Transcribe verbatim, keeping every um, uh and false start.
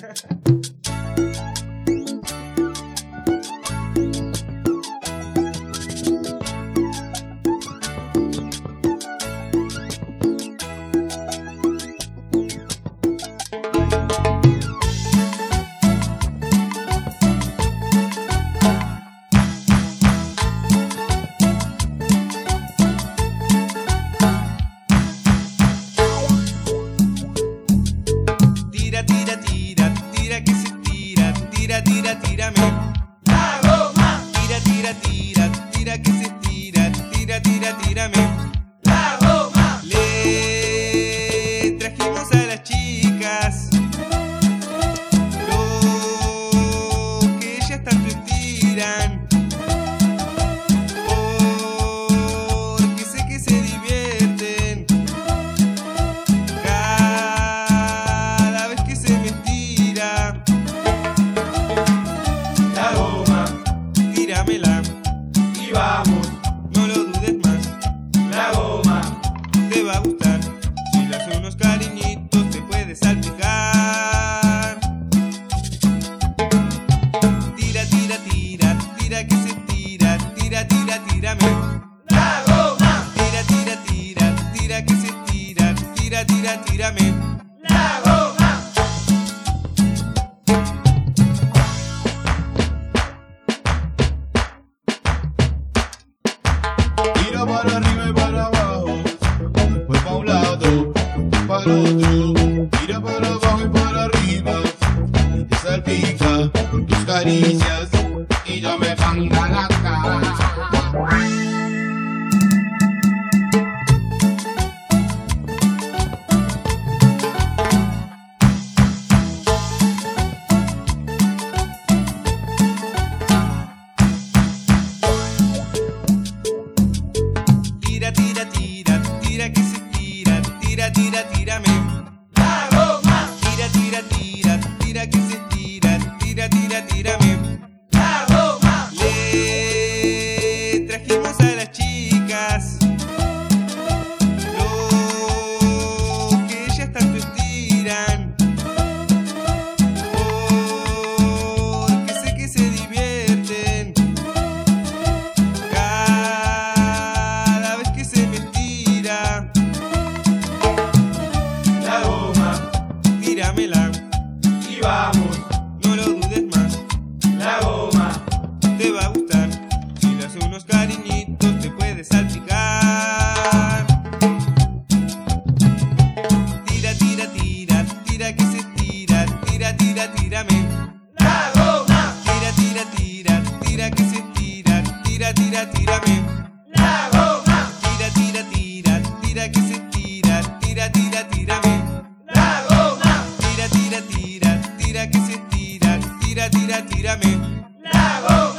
Tira, tira, tírame la goma. Tira, tira, tira, tira que se tira. Tira, tira, tírame la goma. Le trajimos a las chicas lo que ellas tanto estiran, porque sé que se divierten cada vez que se me estira. Tíramela y vamos, no lo dudes más. la goma Te va a gustar. Si le haces unos cariñitos te puedes salpicar. Tira, tira, tira, tira que se tira. Tira, tira, tírame la goma. Tira, tira, tira, tira que se tira. Tira, tira, tírame la goma. Tira para arriba y para abajo, después para un lado, para otro. Tira para abajo y para arriba, y te salpica con tus caricias y yo me manga la cara. Tira, tira, tira, tira que se tira. Tira, tira, tírame la goma. Tira, tira, tira, tira que se tira. Tira, tira, tírame la goma. Le trajimos a las chicas lo que ellas tanto estiran, porque sé que se divierten cada vez que se me estira. la goma Tíramela y vamos, no lo dudes más. la goma Te va a gustar. Si le haces unos cariñitos te puedes salpicar. Tira, tira, tira, tira que se tira. Tira, tira, tírame la goma. Tira, tira, tira, tira que se tira. Tira, tira, tírame la goma. Tira, tira, tira, tira que se tira. Tira, tira, tírame la goma. Tira, tira, tira, tira que se tira. Tira, tira, tírame la goma.